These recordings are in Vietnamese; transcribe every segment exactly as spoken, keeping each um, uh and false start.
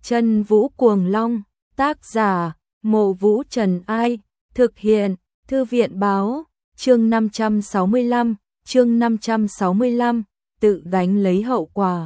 Chân Vũ Cuồng Long, tác giả, Mộ Vũ Trần Ai, thực hiện, Thư viện báo, chương năm trăm sáu mươi lăm, chương năm trăm sáu mươi lăm, tự gánh lấy hậu quả.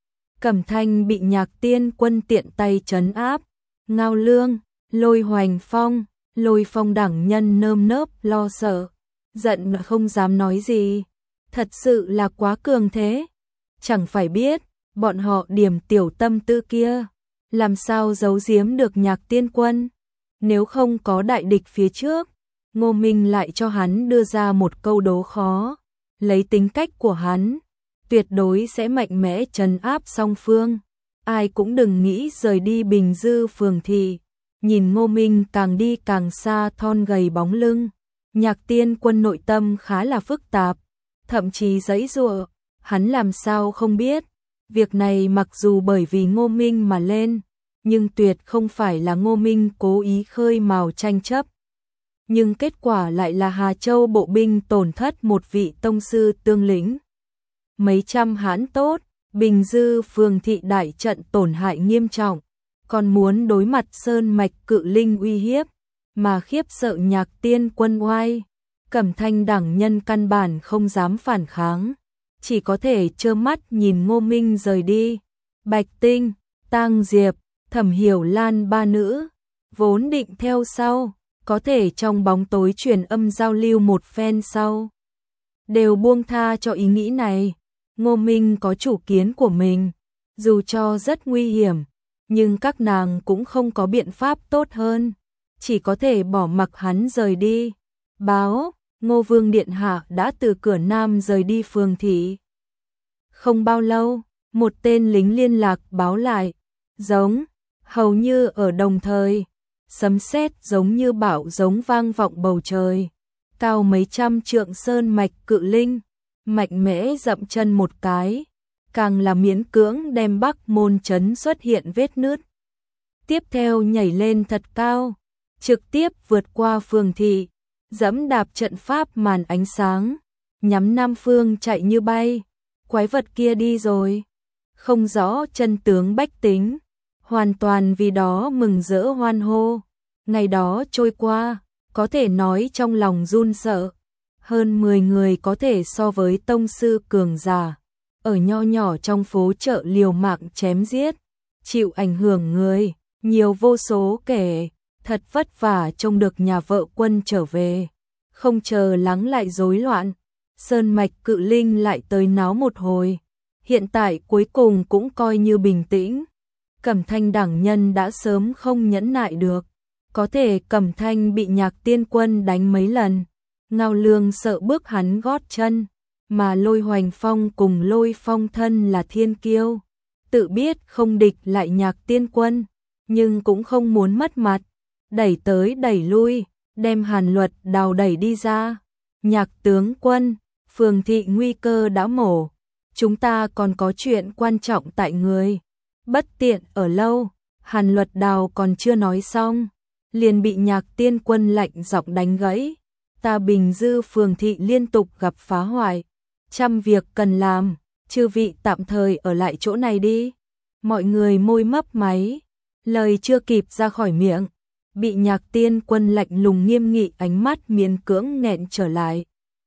Cẩm Thanh bị Nhạc Tiên Quân tiện tay trấn áp, Ngao Lương, Lôi Hoành Phong, Lôi Phong đẳng nhân nơm nớp lo sợ, giận không dám nói gì, thật sự là quá cường thế. Chẳng phải biết, bọn họ điểm tiểu tâm tư kia, làm sao giấu giếm được Nhạc Tiên Quân. Nếu không có đại địch phía trước, Ngô Minh lại cho hắn đưa ra một câu đố khó, lấy tính cách của hắn, tuyệt đối sẽ mạnh mẽ trấn áp song phương. Ai cũng đừng nghĩ rời đi Bình Dư Phường Thị. Nhìn Ngô Minh càng đi càng xa thon gầy bóng lưng, Nhạc Tiên Quân nội tâm khá là phức tạp, thậm chí giãy giụa, hắn làm sao không biết, việc này mặc dù bởi vì Ngô Minh mà lên, nhưng tuyệt không phải là Ngô Minh cố ý khơi mào tranh chấp. Nhưng kết quả lại là Hà Châu bộ binh tổn thất một vị tông sư tương lĩnh. Mấy trăm hãn tốt, Bình Dư Phường Thị đại trận tổn hại nghiêm trọng, còn muốn đối mặt sơn mạch cự linh uy hiếp, mà khiếp sợ Nhạc Tiên Quân oai. Cẩm Thanh đẳng nhân căn bản không dám phản kháng, chỉ có thể trơ mắt nhìn Ngô Minh rời đi. Bạch Tinh, Tang Diệp, Thẩm Hiểu Lan ba nữ, vốn định theo sau, có thể trong bóng tối truyền âm giao lưu một phen sau, đều buông tha cho ý nghĩ này. Ngô Minh có chủ kiến của mình, dù cho rất nguy hiểm, nhưng các nàng cũng không có biện pháp tốt hơn, chỉ có thể bỏ mặc hắn rời đi. Báo, Ngô Vương Điện Hạ đã từ cửa Nam rời đi Phường Thị. Không bao lâu, một tên lính liên lạc báo lại, giống, hầu như ở đồng thời, sấm sét giống như bão giống vang vọng bầu trời. Cao mấy trăm trượng sơn mạch cự linh, mạnh mẽ dậm chân một cái, càng là miễn cưỡng đem Bắc Môn trấn xuất hiện vết nứt. Tiếp theo nhảy lên thật cao, trực tiếp vượt qua Phường Thị, dẫm đạp trận pháp màn ánh sáng, nhắm Nam phương chạy như bay. Quái vật kia đi rồi, không rõ chân tướng bách tính, hoàn toàn vì đó mừng rỡ hoan hô. Ngày đó trôi qua, có thể nói trong lòng run sợ. Hơn mười người có thể so với tông sư cường giả, ở nho nhỏ trong phố chợ liều mạng chém giết, chịu ảnh hưởng người, nhiều vô số kể, thật vất vả trông được nhà vợ quân trở về. Không chờ lắng lại rối loạn, sơn mạch cự linh lại tới náo một hồi. Hiện tại cuối cùng cũng coi như bình tĩnh. Cẩm Thanh đẳng nhân đã sớm không nhẫn nại được, có thể Cẩm Thanh bị Nhạc Tiên Quân đánh mấy lần, Ngao Lương sợ bước hắn gót chân, mà Lôi Hoành Phong cùng Lôi Phong thân là thiên kiêu, tự biết không địch lại Nhạc Tiên Quân, nhưng cũng không muốn mất mặt, đẩy tới đẩy lui, đem Hàn Luật đào đẩy đi ra. Nhạc tướng quân, Phường Thị nguy cơ đã mổ, chúng ta còn có chuyện quan trọng tại người, bất tiện ở lâu. Hàn Luật đào còn chưa nói xong, liền bị Nhạc Tiên Quân lạnh giọng đánh gãy. Ta Bình Dư Phường Thị liên tục gặp phá hoại, trăm việc cần làm, chư vị tạm thời ở lại chỗ này đi. Mọi người môi mấp máy, lời chưa kịp ra khỏi miệng, bị Nhạc Tiên Quân lạnh lùng nghiêm nghị ánh mắt miễn cưỡng nghẹn trở lại.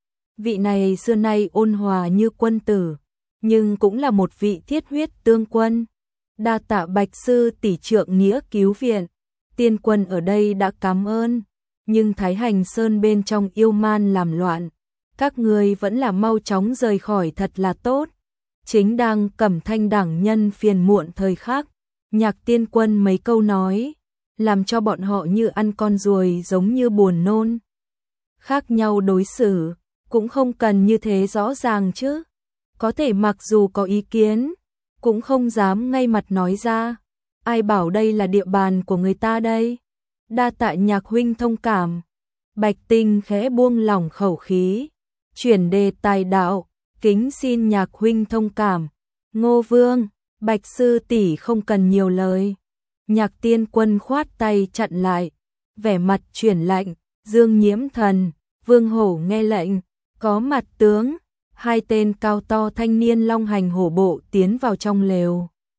Vị này xưa nay ôn hòa như quân tử, nhưng cũng là một vị thiết huyết tương quân. Đa tạ Bạch sư tỷ trượng nghĩa cứu viện, Tiên Quân ở đây đã cảm ơn, nhưng Thái Hành Sơn bên trong yêu man làm loạn, các ngươi vẫn là mau chóng rời khỏi thật là tốt. Chính đang Cẩm Thanh đẳng nhân phiền muộn thời khắc, Nhạc Tiên Quân mấy câu nói, làm cho bọn họ như ăn con ruồi giống như buồn nôn. Khác nhau đối xử, cũng không cần như thế rõ ràng chứ. Có thể mặc dù có ý kiến, cũng không dám ngay mặt nói ra. Ai bảo đây là địa bàn của người ta đây? Đa tạ Nhạc huynh thông cảm. Bạch Tinh khẽ buông lỏng khẩu khí, chuyển đề tài đạo, kính xin Nhạc huynh thông cảm. Ngô Vương, Bạch sư tỷ không cần nhiều lời. Nhạc Tiên Quân khoát tay chặn lại, vẻ mặt chuyển lạnh. Dương Nhiễm Thần, Vương Hổ nghe lệnh, có mặt tướng. Hai tên cao to thanh niên long hành hổ bộ tiến vào trong lều.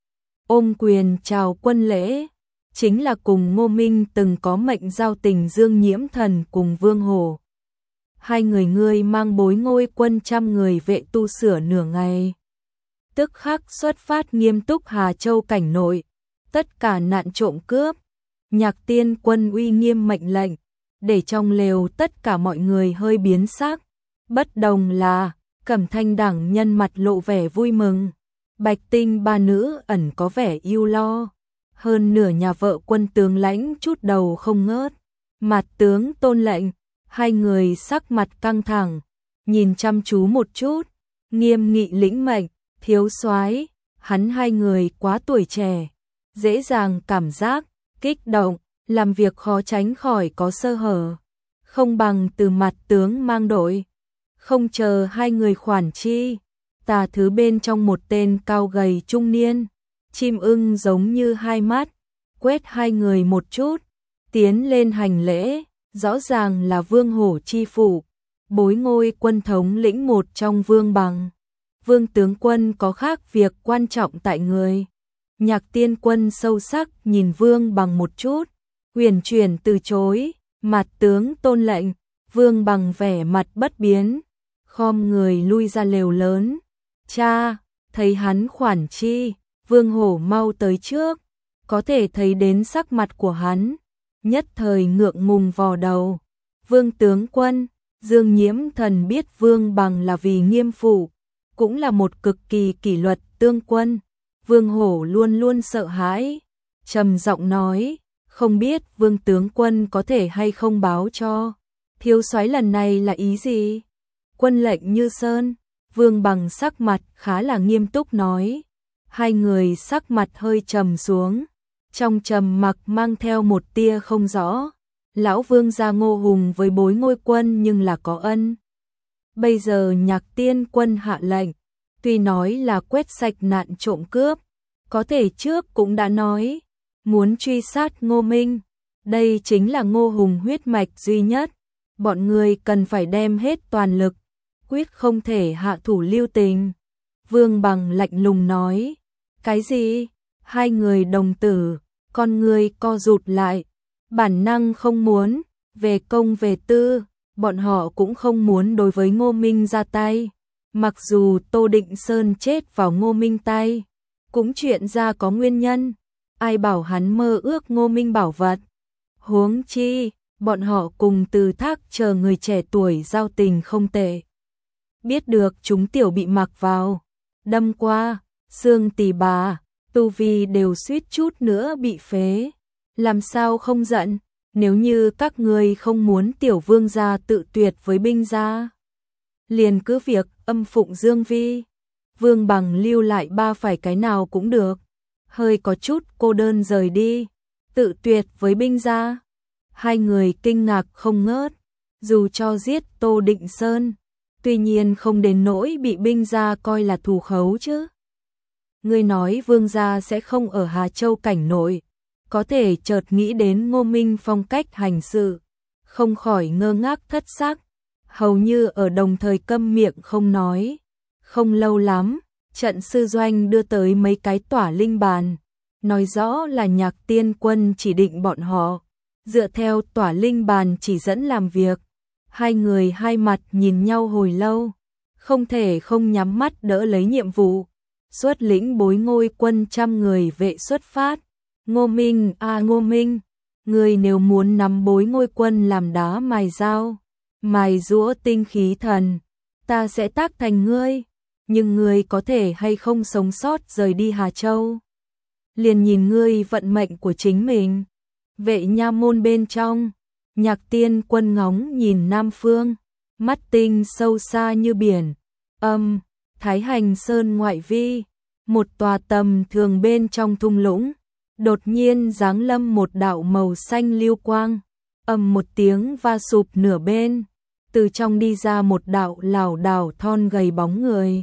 ôm quyền chào quân lễ, chính là cùng Ngô Minh từng có mệnh giao tình Dương Nhiễm Thần cùng Vương Hổ. Hai người ngươi mang Bối Ngôi quân trăm người vệ tu sửa nửa ngày. Tức khắc xuất phát nghiêm túc Hà Châu cảnh nội, tất cả nạn trộm cướp. Nhạc Tiên Quân uy nghiêm mệnh lệnh, để trong lều tất cả mọi người hơi biến sắc. Bất đồng là, Cẩm Thanh đẳng nhân mặt lộ vẻ vui mừng. Bạch Tinh ba nữ ẩn có vẻ ưu lo. Hơn nửa nhà vợ quân tướng lãnh chút đầu không ngớt. Mặt tướng Tôn lệnh, hai người sắc mặt căng thẳng, nhìn chăm chú một chút, nghiêm nghị lĩnh mệnh, thiếu soái, hắn hai người quá tuổi trẻ, dễ dàng cảm giác, kích động, làm việc khó tránh khỏi có sơ hở. Không bằng từ mặt tướng mang đội. Không chờ hai người khoản chi, tà thứ bên trong một tên cao gầy trung niên, chim ưng giống như hai mắt, quét hai người một chút, tiến lên hành lễ, rõ ràng là Vương Hổ chi phủ, Bối Ngôi quân thống lĩnh một trong Vương Bằng. Vương tướng quân có khác việc quan trọng tại người. Nhạc Tiên Quân sâu sắc nhìn Vương Bằng một chút, huyền chuyển từ chối, mặt tướng Tôn lệnh. Vương Bằng vẻ mặt bất biến, khom người lui ra lều lớn. Cha, thấy hắn khoản chi, Vương Hổ mau tới trước, có thể thấy đến sắc mặt của hắn, nhất thời ngượng ngùng vò đầu. Vương tướng quân, Dương Nhiễm Thần biết Vương Bằng là vì nghiêm phụ, cũng là một cực kỳ kỷ luật tương quân. Vương Hổ luôn luôn sợ hãi, trầm giọng nói, không biết Vương tướng quân có thể hay không báo cho, thiếu soái lần này là ý gì? Quân lệnh như sơn. Vương Bằng sắc mặt khá là nghiêm túc nói. Hai người sắc mặt hơi trầm xuống, trong trầm mặc mang theo một tia không rõ. Lão Vương gia Ngô Hùng với Bối Ngôi quân nhưng là có ân. Bây giờ Nhạc Tiên Quân hạ lệnh, tuy nói là quét sạch nạn trộm cướp, có thể trước cũng đã nói, muốn truy sát Ngô Minh. Đây chính là Ngô Hùng huyết mạch duy nhất, bọn người cần phải đem hết toàn lực, quyết không thể hạ thủ lưu tình. Vương Bằng lạnh lùng nói, cái gì? Hai người đồng tử, con người co rụt lại, bản năng không muốn, về công về tư, bọn họ cũng không muốn đối với Ngô Minh ra tay. Mặc dù Tô Định Sơn chết vào Ngô Minh tay, cũng chuyện ra có nguyên nhân, ai bảo hắn mơ ước Ngô Minh bảo vật. Huống chi, bọn họ cùng Từ Thác chờ người trẻ tuổi giao tình không tệ. Biết được chúng tiểu bị mặc vào, đâm qua, xương tỳ bà, tu vi đều suýt chút nữa bị phế. Làm sao không giận, nếu như các ngươi không muốn tiểu vương gia tự tuyệt với binh gia, liền cứ việc âm phụng Dương Vi. Vương Bằng lưu lại ba phải cái nào cũng được, hơi có chút cô đơn rời đi, tự tuyệt với binh gia. Hai người kinh ngạc không ngớt, dù cho giết Tô Định Sơn, tuy nhiên không đến nỗi bị binh gia coi là thù khấu chứ. Ngươi nói Vương gia sẽ không ở Hà Châu cảnh nội, có thể chợt nghĩ đến Ngô Minh phong cách hành sự, không khỏi ngơ ngác thất sắc, hầu như ở đồng thời câm miệng không nói. Không lâu lắm, trận sư doanh đưa tới mấy cái tỏa linh bàn, nói rõ là Nhạc Tiên Quân chỉ định bọn họ, dựa theo tỏa linh bàn chỉ dẫn làm việc. Hai người hai mặt nhìn nhau hồi lâu, không thể không nhắm mắt đỡ lấy nhiệm vụ, xuất lĩnh Bối Ngôi quân trăm người vệ xuất phát. Ngô Minh à Ngô Minh, người nếu muốn nắm Bối Ngôi quân làm đá mài dao, mài giũa tinh khí thần, ta sẽ tác thành ngươi, nhưng ngươi có thể hay không sống sót rời đi Hà Châu, liền nhìn ngươi vận mệnh của chính mình. Vệ nha môn bên trong, Nhạc Tiên Quân ngóng nhìn Nam Phương, mắt tinh sâu xa như biển. Âm, Thái Hành Sơn ngoại vi, một tòa tầm thường bên trong thung lũng, đột nhiên giáng lâm một đạo màu xanh lưu quang, ầm một tiếng va sụp nửa bên, từ trong đi ra một đạo lảo đảo thon gầy bóng người.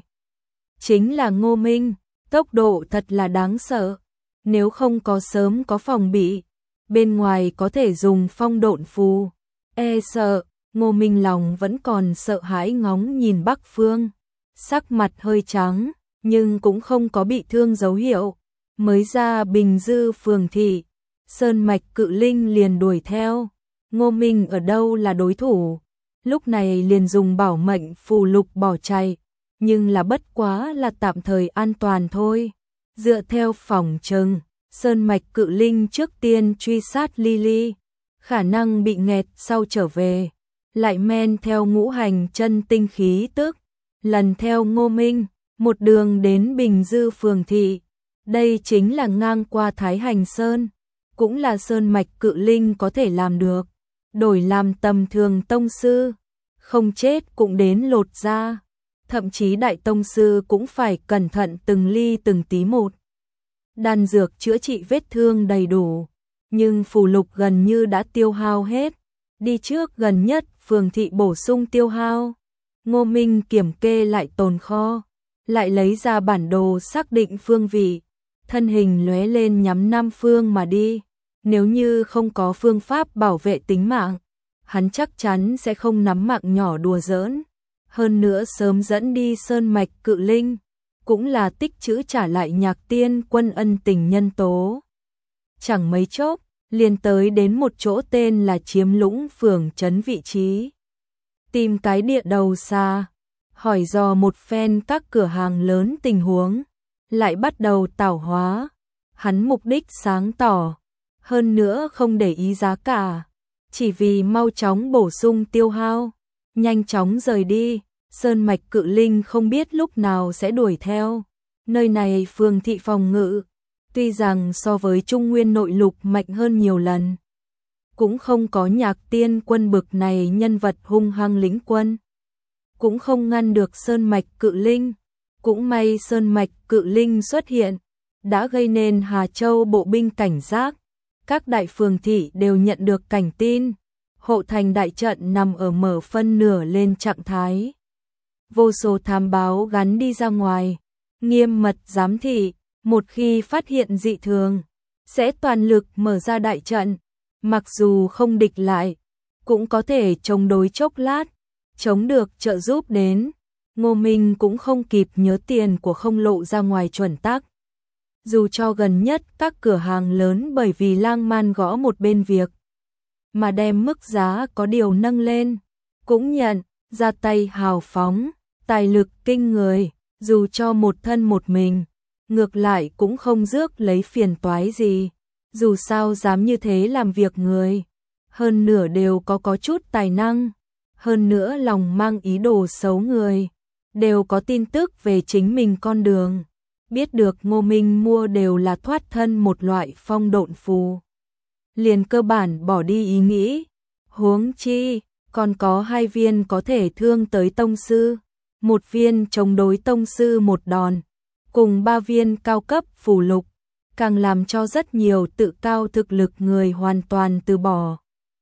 Chính là Ngô Minh, tốc độ thật là đáng sợ, nếu không có sớm có phòng bị, bên ngoài có thể dùng phong độn phù, e sợ. Ngô Minh lòng vẫn còn sợ hãi ngóng nhìn Bắc Phương, sắc mặt hơi trắng, nhưng cũng không có bị thương dấu hiệu, mới ra Bình Dư phường thị, sơn mạch cự linh liền đuổi theo. Ngô Minh ở đâu là đối thủ, lúc này liền dùng bảo mệnh phù lục bỏ chạy, nhưng là bất quá là tạm thời an toàn thôi. Dựa theo phỏng chừng, sơn mạch cự linh trước tiên truy sát Lily, khả năng bị nghẹt sau trở về, lại men theo ngũ hành chân tinh khí tức, lần theo Ngô Minh, một đường đến Bình Dư phường thị. Đây chính là ngang qua Thái Hành Sơn, cũng là sơn mạch cự linh có thể làm được. Đổi làm tầm thường tông sư, không chết cũng đến lột da, thậm chí đại tông sư cũng phải cẩn thận từng ly từng tí một. Đan dược chữa trị vết thương đầy đủ, nhưng phù lục gần như đã tiêu hao hết. Đi trước gần nhất phường thị bổ sung tiêu hao. Ngô Minh kiểm kê lại tồn kho, lại lấy ra bản đồ xác định phương vị, thân hình lóe lên nhắm Nam phương mà đi. Nếu như không có phương pháp bảo vệ tính mạng, hắn chắc chắn sẽ không nắm mạng nhỏ đùa giỡn. Hơn nữa sớm dẫn đi sơn mạch cự linh, cũng là tích trữ trả lại Nhạc Tiên Quân ân tình nhân tố. Chẳng mấy chốc, liền tới đến một chỗ tên là Chiếm Lũng phường trấn vị trí. Tìm cái địa đầu xa, hỏi dò một phen các cửa hàng lớn tình huống, lại bắt đầu tảo hóa. Hắn mục đích sáng tỏ, hơn nữa không để ý giá cả, chỉ vì mau chóng bổ sung tiêu hao, nhanh chóng rời đi. Sơn mạch cự linh không biết lúc nào sẽ đuổi theo. Nơi này phường thị phòng ngự, tuy rằng so với Trung Nguyên nội lục mạnh hơn nhiều lần, cũng không có Nhạc Tiên Quân bực này nhân vật hung hăng lĩnh quân, cũng không ngăn được sơn mạch cự linh. Cũng may sơn mạch cự linh xuất hiện, đã gây nên Hà Châu bộ binh cảnh giác. Các đại phường thị đều nhận được cảnh tin, hộ thành đại trận nằm ở mở phân nửa lên trạng thái. Vô số thám báo gắn đi ra ngoài, nghiêm mật giám thị, một khi phát hiện dị thường, sẽ toàn lực mở ra đại trận, mặc dù không địch lại, cũng có thể chống đối chốc lát, chống được trợ giúp đến. Ngô Minh cũng không kịp nhớ tiền của không lộ ra ngoài chuẩn tắc. Dù cho gần nhất các cửa hàng lớn bởi vì lang man gõ một bên việc, mà đem mức giá có điều nâng lên, cũng nhận, ra tay hào phóng, tài lực kinh người, dù cho một thân một mình, ngược lại cũng không rước lấy phiền toái gì. Dù sao dám như thế làm việc người, hơn nửa đều có có chút tài năng, hơn nữa lòng mang ý đồ xấu người, đều có tin tức về chính mình con đường. Biết được Ngô Minh mua đều là thoát thân một loại phong độn phù, liền cơ bản bỏ đi ý nghĩ. Huống chi, còn có hai viên có thể thương tới tông sư, một viên chống đối tông sư một đòn, cùng ba viên cao cấp phù lục, càng làm cho rất nhiều tự cao thực lực người hoàn toàn từ bỏ.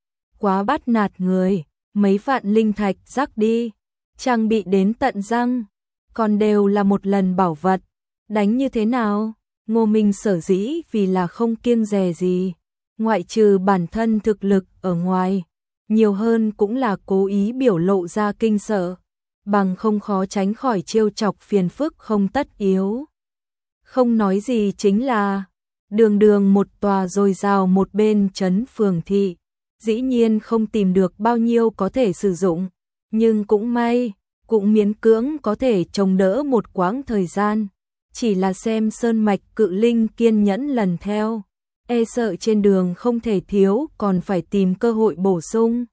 Quá bắt nạt người, mấy vạn linh thạch rắc đi, trang bị đến tận răng, còn đều là một lần bảo vật. Đánh như thế nào? Ngô Minh sở dĩ vì là không kiêng dè gì, ngoại trừ bản thân thực lực ở ngoài, nhiều hơn cũng là cố ý biểu lộ ra kinh sợ, bằng không khó tránh khỏi trêu chọc phiền phức không tất yếu. Không nói gì chính là, đường đường một tòa dồi dào một bên trấn phường thị, dĩ nhiên không tìm được bao nhiêu có thể sử dụng, nhưng cũng may, cũng miễn cưỡng có thể chống đỡ một quãng thời gian. Chỉ là xem sơn mạch cự linh kiên nhẫn lần theo, e sợ trên đường không thể thiếu còn phải tìm cơ hội bổ sung.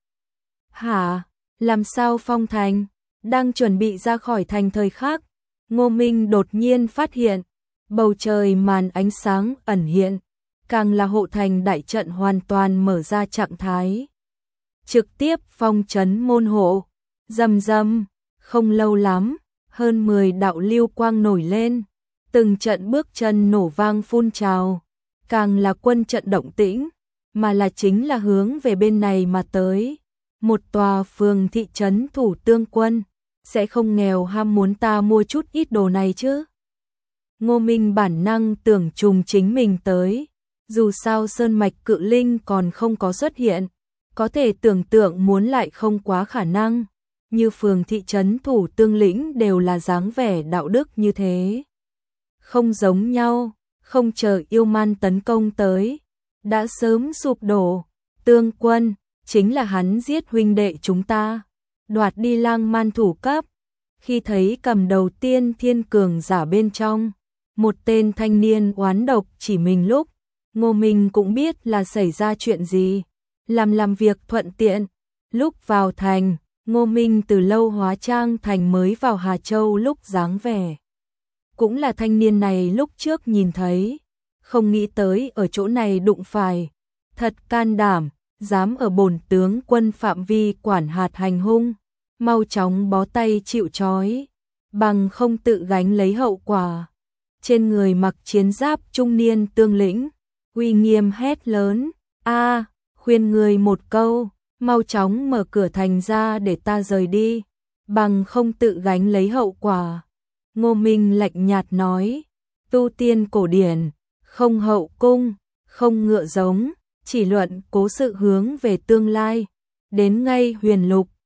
Hả? Làm sao Phong Thành? Đang chuẩn bị ra khỏi thành thời khắc, Ngô Minh đột nhiên phát hiện, bầu trời màn ánh sáng ẩn hiện, càng là hộ thành đại trận hoàn toàn mở ra trạng thái. Trực tiếp phong trấn môn hộ, rầm rầm, không lâu lắm, hơn mười đạo lưu quang nổi lên. Từng trận bước chân nổ vang phun trào, càng là quân trận động tĩnh, mà là chính là hướng về bên này mà tới. Một tòa phường thị trấn thủ tương quân, sẽ không nghèo ham muốn ta mua chút ít đồ này chứ. Ngô Minh bản năng tưởng trùng chính mình tới, dù sao sơn mạch cự linh còn không có xuất hiện, có thể tưởng tượng muốn lại không quá khả năng, như phường thị trấn thủ tương lĩnh đều là dáng vẻ đạo đức như thế. Không giống nhau, không chờ yêu man tấn công tới, đã sớm sụp đổ. Tương Quân, chính là hắn giết huynh đệ chúng ta, đoạt đi lang man thủ cấp. Khi thấy cầm đầu tiên thiên cường giả bên trong, một tên thanh niên oán độc chỉ mình lúc, Ngô Minh cũng biết là xảy ra chuyện gì, làm làm việc thuận tiện. Lúc vào thành, Ngô Minh từ lâu hóa trang thành mới vào Hà Châu lúc dáng vẻ. Cũng là thanh niên này lúc trước nhìn thấy, không nghĩ tới ở chỗ này đụng phải. Thật can đảm, dám ở bổn tướng quân phạm vi quản hạt hành hung, mau chóng bó tay chịu trói, bằng không tự gánh lấy hậu quả. Trên người mặc chiến giáp trung niên tương lĩnh, uy nghiêm hét lớn, a khuyên người một câu, mau chóng mở cửa thành ra để ta rời đi, bằng không tự gánh lấy hậu quả. Ngô Minh lạnh nhạt nói, tu tiên cổ điển, không hậu cung, không ngựa giống, chỉ luận cố sự hướng về tương lai, đến ngay huyền lục,